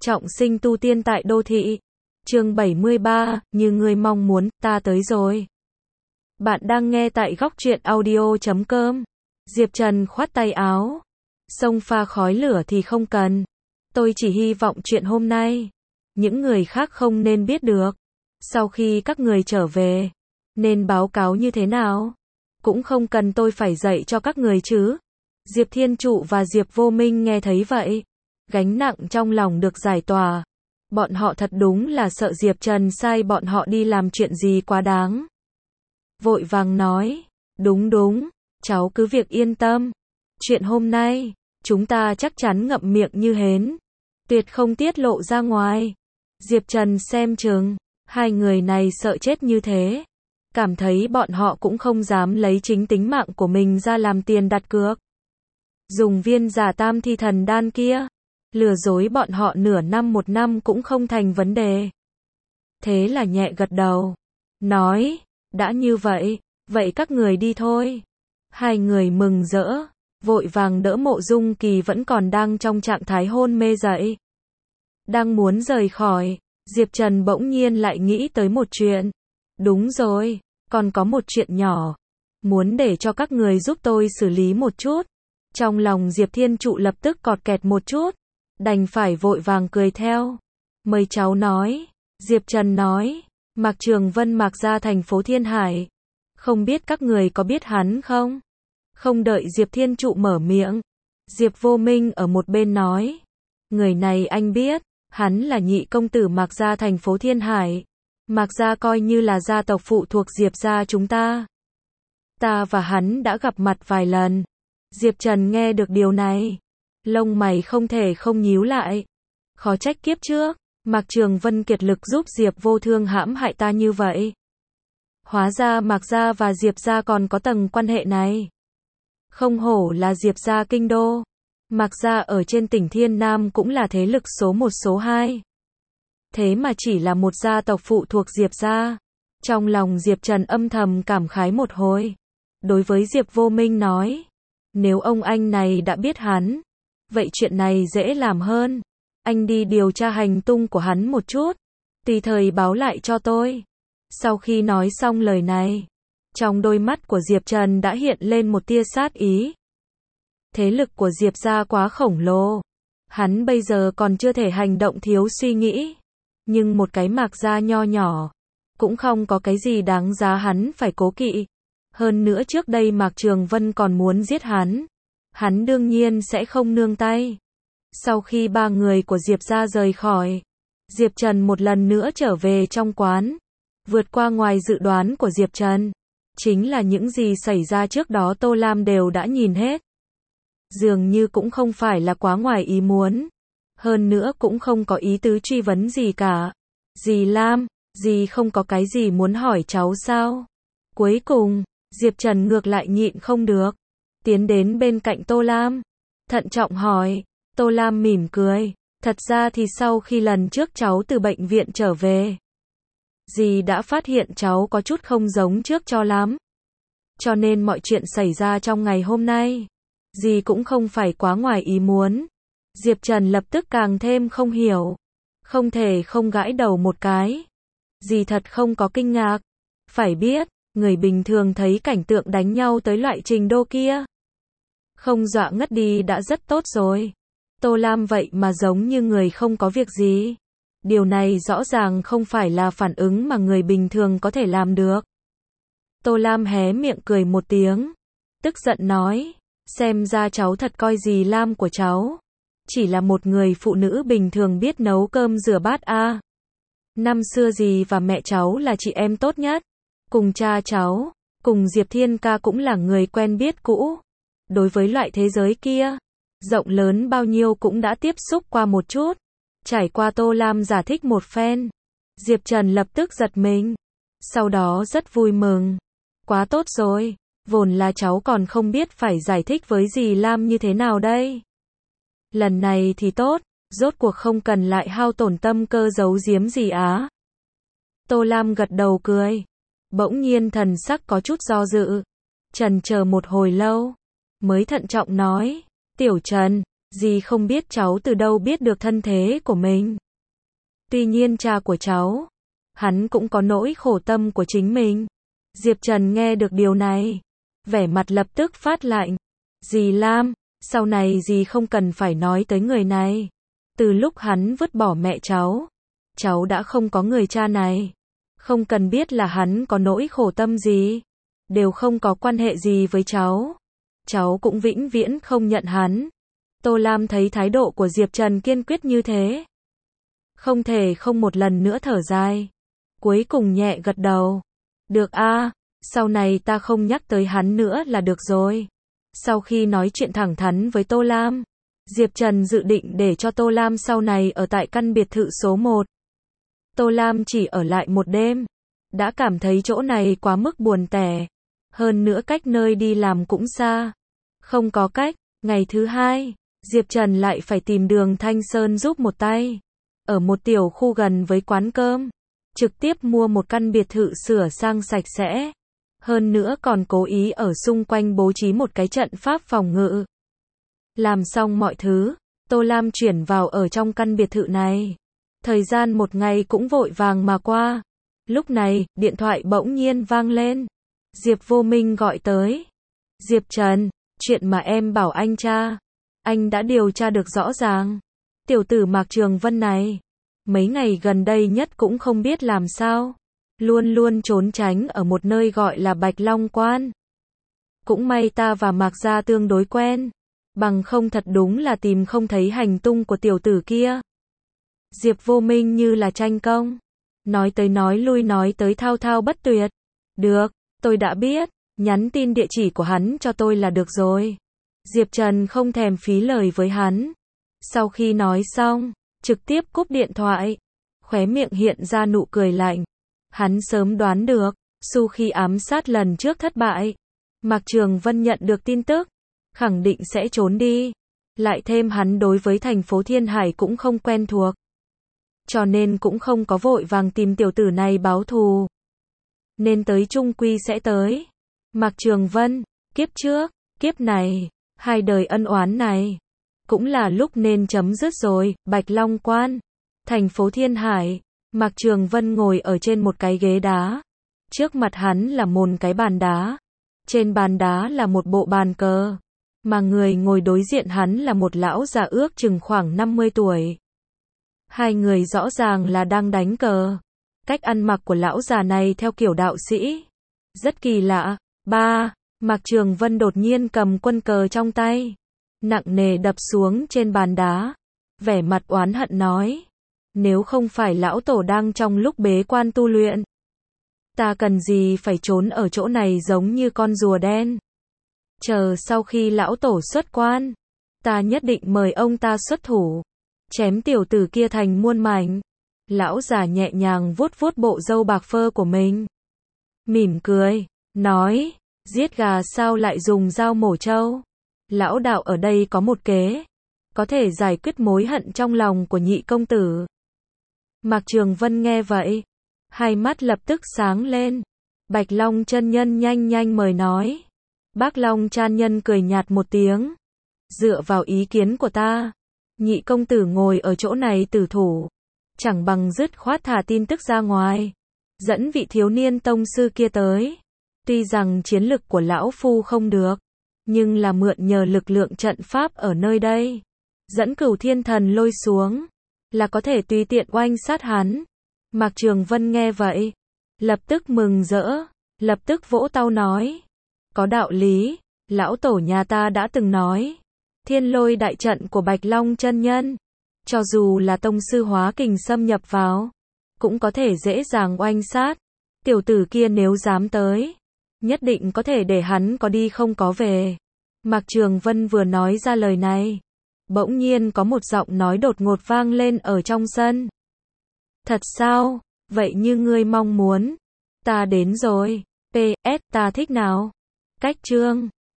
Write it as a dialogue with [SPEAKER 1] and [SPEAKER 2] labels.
[SPEAKER 1] Trọng sinh tu tiên tại đô thị. Chương 73, như ngươi mong muốn, ta tới rồi. Bạn đang nghe tại góc truyện audio.com. Diệp Trần khoát tay áo. Xông pha khói lửa thì không cần. Tôi chỉ hy vọng chuyện hôm nay, những người khác không nên biết được. Sau khi các người trở về, nên báo cáo như thế nào? Cũng không cần tôi phải dạy cho các người chứ. Diệp Thiên Trụ và Diệp Vô Minh nghe thấy vậy, gánh nặng trong lòng được giải tỏa. Bọn họ thật đúng là sợ Diệp Trần sai bọn họ đi làm chuyện gì quá đáng. Vội vàng nói, đúng, cháu cứ việc yên tâm. Chuyện hôm nay, chúng ta chắc chắn ngậm miệng như hến, tuyệt không tiết lộ ra ngoài. Diệp Trần xem chừng, hai người này sợ chết như thế. Cảm thấy bọn họ cũng không dám lấy chính tính mạng của mình ra làm tiền đặt cược. Dùng viên giả tam thi thần đan kia, lừa dối bọn họ nửa năm một năm cũng không thành vấn đề. Thế là nhẹ gật đầu, nói, đã như vậy, vậy các người đi thôi. Hai người mừng rỡ, vội vàng đỡ Mộ Dung Kỳ vẫn còn đang trong trạng thái hôn mê dậy. Đang muốn rời khỏi, Diệp Trần bỗng nhiên lại nghĩ tới một chuyện. Đúng rồi, còn có một chuyện nhỏ, muốn để cho các người giúp tôi xử lý một chút. Trong lòng Diệp Thiên Trụ lập tức cọt kẹt một chút, đành phải vội vàng cười theo. Mời cháu nói. Diệp Trần nói, Mạc Trường Vân Mạc ra thành phố Thiên Hải. Không biết các người có biết hắn không? Không đợi Diệp Thiên Trụ mở miệng, Diệp Vô Minh ở một bên nói, người này anh biết, hắn là nhị công tử Mạc gia thành phố Thiên Hải. Mạc gia coi như là gia tộc phụ thuộc Diệp gia chúng ta. Ta và hắn đã gặp mặt vài lần. Diệp Trần nghe được điều này, lông mày không thể không nhíu lại. Khó trách kiếp trước, Mạc Trường Vân kiệt lực giúp Diệp Vô Thương hãm hại ta như vậy. Hóa ra Mạc gia và Diệp gia còn có tầng quan hệ này. Không hổ là Diệp gia kinh đô. Mạc gia ở trên tỉnh Thiên Nam cũng là thế lực số 1 số 2. Thế mà chỉ là một gia tộc phụ thuộc Diệp gia. Trong lòng Diệp Trần âm thầm cảm khái một hồi. Đối với Diệp Vô Minh nói, nếu ông anh này đã biết hắn, vậy chuyện này dễ làm hơn. Anh đi điều tra hành tung của hắn một chút, tùy thời báo lại cho tôi. Sau khi nói xong lời này, trong đôi mắt của Diệp Trần đã hiện lên một tia sát ý. Thế lực của Diệp gia quá khổng lồ, hắn bây giờ còn chưa thể hành động thiếu suy nghĩ. Nhưng một cái Mạc gia nho nhỏ, cũng không có cái gì đáng giá hắn phải cố kỵ. Hơn nữa trước đây Mạc Trường Vân còn muốn giết hắn đương nhiên sẽ không nương tay. Sau khi ba người của Diệp gia rời khỏi, Diệp Trần một lần nữa trở về trong quán. Vượt qua ngoài dự đoán của Diệp Trần, chính là những gì xảy ra trước đó Tô Lam đều đã nhìn hết. Dường như cũng không phải là quá ngoài ý muốn. Hơn nữa cũng không có ý tứ truy vấn gì cả. Dì Lam, dì không có cái gì muốn hỏi cháu sao? Cuối cùng, Diệp Trần ngược lại nhịn không được, tiến đến bên cạnh Tô Lam, thận trọng hỏi. Tô Lam mỉm cười, thật ra thì sau khi lần trước cháu từ bệnh viện trở về, dì đã phát hiện cháu có chút không giống trước cho lắm. Cho nên mọi chuyện xảy ra trong ngày hôm nay, dì cũng không phải quá ngoài ý muốn. Diệp Trần lập tức càng thêm không hiểu, không thể không gãi đầu một cái. Dì thật không có kinh ngạc, phải biết, người bình thường thấy cảnh tượng đánh nhau tới loại trình độ kia, không dọa ngất đi đã rất tốt rồi. Tô Lam vậy mà giống như người không có việc gì. Điều này rõ ràng không phải là phản ứng mà người bình thường có thể làm được. Tô Lam hé miệng cười một tiếng, tức giận nói, xem ra cháu thật coi dì Lam của cháu chỉ là một người phụ nữ bình thường biết nấu cơm rửa bát a. Năm xưa dì và mẹ cháu là chị em tốt nhất, cùng cha cháu, cùng Diệp Thiên ca cũng là người quen biết cũ. Đối với loại thế giới kia, rộng lớn bao nhiêu cũng đã tiếp xúc qua một chút. Trải qua Tô Lam giải thích một phen, Diệp Trần lập tức giật mình, sau đó rất vui mừng. Quá tốt rồi, vốn là cháu còn không biết phải giải thích với dì Lam như thế nào đây. Lần này thì tốt, rốt cuộc không cần lại hao tổn tâm cơ giấu giếm gì á. Tô Lam gật đầu cười, bỗng nhiên thần sắc có chút do dự, chần chờ một hồi lâu, mới thận trọng nói, Tiểu Trần, Dì không biết cháu từ đâu biết được thân thế của mình. Tuy nhiên cha của cháu, hắn cũng có nỗi khổ tâm của chính mình. Diệp Trần nghe được điều này, vẻ mặt lập tức phát lạnh. Dì Lam, sau này dì không cần phải nói tới người này. Từ lúc hắn vứt bỏ mẹ cháu đã không có người cha này. Không cần biết là hắn có nỗi khổ tâm gì, đều không có quan hệ gì với cháu. Cháu cũng vĩnh viễn không nhận hắn. Tô Lam thấy thái độ của Diệp Trần kiên quyết như thế, không thể không một lần nữa thở dài. Cuối cùng nhẹ gật đầu. Được a, sau này ta không nhắc tới hắn nữa là được rồi. Sau khi nói chuyện thẳng thắn với Tô Lam, Diệp Trần dự định để cho Tô Lam sau này ở tại căn biệt thự số 1. Tô Lam chỉ ở lại một đêm, đã cảm thấy chỗ này quá mức buồn tẻ. Hơn nữa cách nơi đi làm cũng xa. Không có cách, ngày thứ hai, Diệp Trần lại phải tìm Đường Thanh Sơn giúp một tay. Ở một tiểu khu gần với quán cơm, trực tiếp mua một căn biệt thự sửa sang sạch sẽ. Hơn nữa còn cố ý ở xung quanh bố trí một cái trận pháp phòng ngự. Làm xong mọi thứ, Tô Lam chuyển vào ở trong căn biệt thự này. Thời gian một ngày cũng vội vàng mà qua. Lúc này, điện thoại bỗng nhiên vang lên. Diệp Vô Minh gọi tới. Diệp Trần, chuyện mà em bảo anh tra, anh đã điều tra được rõ ràng. Tiểu tử Mạc Trường Vân này, mấy ngày gần đây nhất cũng không biết làm sao, luôn luôn trốn tránh ở một nơi gọi là Bạch Long Quan. Cũng may ta và Mạc gia tương đối quen, bằng không thật đúng là tìm không thấy hành tung của tiểu tử kia. Diệp Vô Minh như là tranh công, nói tới nói lui nói tới thao thao bất tuyệt. Được, tôi đã biết, nhắn tin địa chỉ của hắn cho tôi là được rồi. Diệp Trần không thèm phí lời với hắn. Sau khi nói xong, trực tiếp cúp điện thoại, khóe miệng hiện ra nụ cười lạnh. Hắn sớm đoán được, sau khi ám sát lần trước thất bại, Mạc Trường Vân nhận được tin tức, khẳng định sẽ trốn đi. Lại thêm hắn đối với thành phố Thiên Hải cũng không quen thuộc, cho nên cũng không có vội vàng tìm tiểu tử này báo thù. Nên tới chung quy sẽ tới. Mạc Trường Vân, kiếp trước, kiếp này, hai đời ân oán này, cũng là lúc nên chấm dứt rồi. Bạch Long Quan, thành phố Thiên Hải, Mạc Trường Vân ngồi ở trên một cái ghế đá. Trước mặt hắn là một cái bàn đá. Trên bàn đá là một bộ bàn cờ. Mà người ngồi đối diện hắn là một lão già ước chừng khoảng 50 tuổi. Hai người rõ ràng là đang đánh cờ. Cách ăn mặc của lão già này theo kiểu đạo sĩ, rất kỳ lạ. Mạc Trường Vân đột nhiên cầm quân cờ trong tay, nặng nề đập xuống trên bàn đá, vẻ mặt oán hận nói: nếu không phải lão tổ đang trong lúc bế quan tu luyện, ta cần gì phải trốn ở chỗ này giống như con rùa đen. Chờ sau khi lão tổ xuất quan, ta nhất định mời ông ta xuất thủ, chém tiểu tử kia thành muôn mảnh. Lão già nhẹ nhàng vuốt vuốt bộ râu bạc phơ của mình, mỉm cười, nói: giết gà sao lại dùng dao mổ trâu? Lão đạo ở đây có một kế, có thể giải quyết mối hận trong lòng của nhị công tử. Mạc Trường Vân nghe vậy, hai mắt lập tức sáng lên. Bạch Long chân nhân nhanh nhanh mời nói. Bác Long chân nhân cười nhạt một tiếng. Dựa vào ý kiến của ta, nhị công tử ngồi ở chỗ này tử thủ, chẳng bằng dứt khoát thả tin tức ra ngoài, dẫn vị thiếu niên tông sư kia tới. Tuy rằng chiến lực của lão phu không được, nhưng là mượn nhờ lực lượng trận pháp ở nơi đây, dẫn Cửu Thiên Thần Lôi xuống, là có thể tùy tiện oanh sát hắn. Mạc Trường Vân nghe vậy, lập tức mừng rỡ, lập tức vỗ tay nói: có đạo lý, lão tổ nhà ta đã từng nói, Thiên Lôi đại trận của Bạch Long chân nhân, cho dù là tông sư hóa kình xâm nhập vào, cũng có thể dễ dàng oanh sát. Tiểu tử kia nếu dám tới, nhất định có thể để hắn có đi không có về. Mạc Trường Vân vừa nói ra lời này, bỗng nhiên có một giọng nói đột ngột vang lên ở trong sân. Thật sao? Vậy như ngươi mong muốn, ta đến rồi. PS, ta thích nào? Cách chương